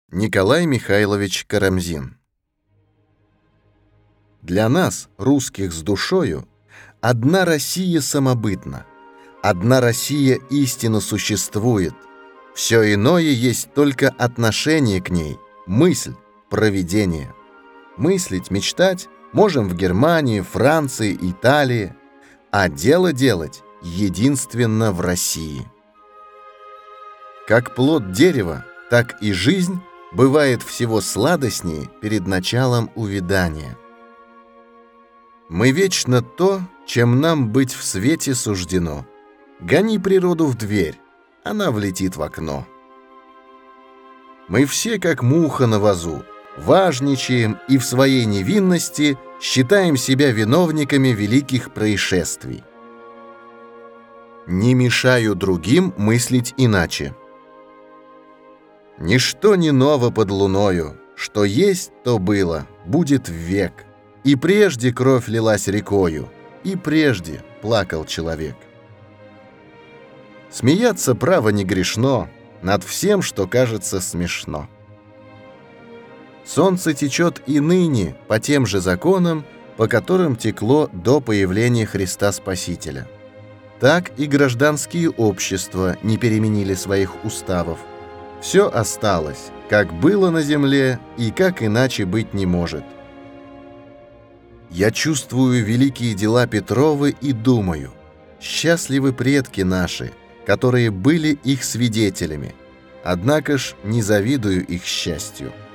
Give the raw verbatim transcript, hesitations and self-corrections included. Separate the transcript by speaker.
Speaker 1: Николай Михайлович Карамзин. Для нас, русских с душою, одна Россия самобытна, одна Россия истинно существует, все иное есть только отношение к ней, мысль, провидение. Мыслить, мечтать можем в Германии, Франции, Италии, а дело делать единственно в России. Как плод дерева, так и жизнь бывает всего сладостнее перед началом увядания. Мы вечно то, чем нам быть в свете суждено. Гони природу в дверь, она влетит в окно. Мы все, как муха на вазу, важничаем и в своей невинности считаем себя виновниками великих происшествий. Не мешаю другим мыслить иначе. Ничто не ново под луною, что есть, то было, будет век. И прежде кровь лилась рекою, и прежде плакал человек. Смеяться право не грешно над всем, что кажется смешно. Солнце течет и ныне по тем же законам, по которым текло до появления Христа Спасителя. Так и гражданские общества не переменили своих уставов. Все осталось, как было на земле и как иначе быть не может. Я чувствую великие дела Петровы и думаю, счастливы предки наши, которые были их свидетелями, однако ж не завидую их счастью.